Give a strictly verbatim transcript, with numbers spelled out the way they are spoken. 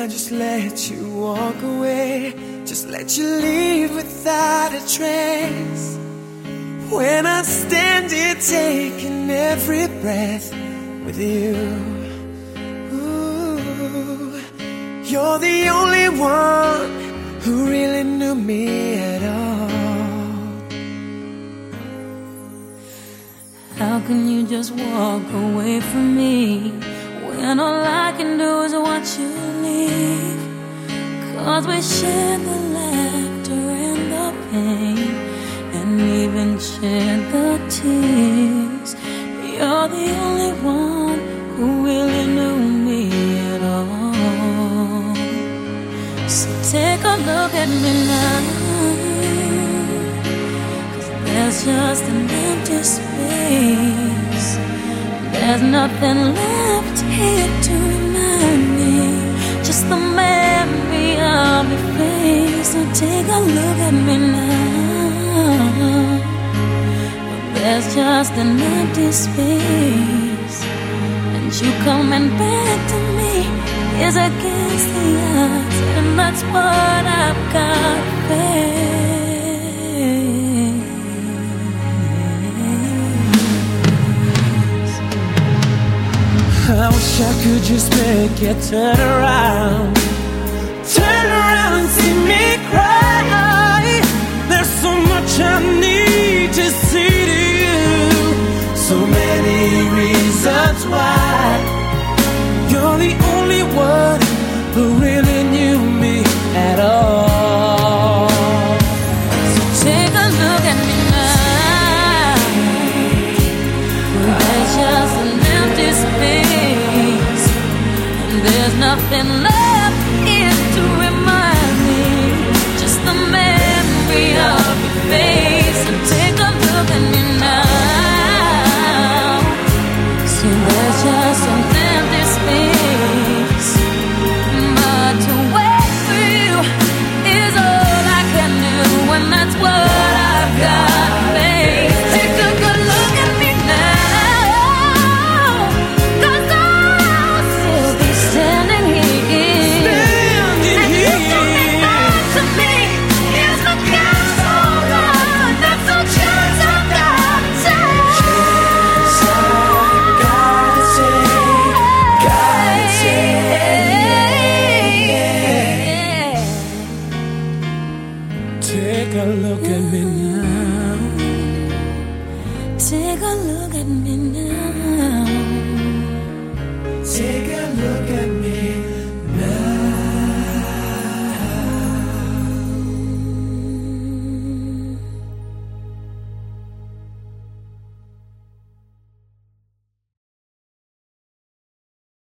I just let you walk away, just let you leave without a trace. When I stand here taking every breath with you, ooh, you're the only one who really knew me at all. How can you just walk away from me when all I can do is watch you leave? 'Cause we shared the laughter and the pain, and even shared the tears. You're the only one who really knew me at all. So take a look at me now, 'cause there's just an empty space. There's nothing left here to remind me, just the memory of your face. So take a look at me now, but there's just an empty space, and you coming back to me is against the odds, and that's what I've got to face. I wish I could just make it turn around, turn around and see me cry. There's so much I need to say to you, so many reasons why. You're the only one who really knew me at all. So take a look at me now, there's just an empty space, and there's nothing left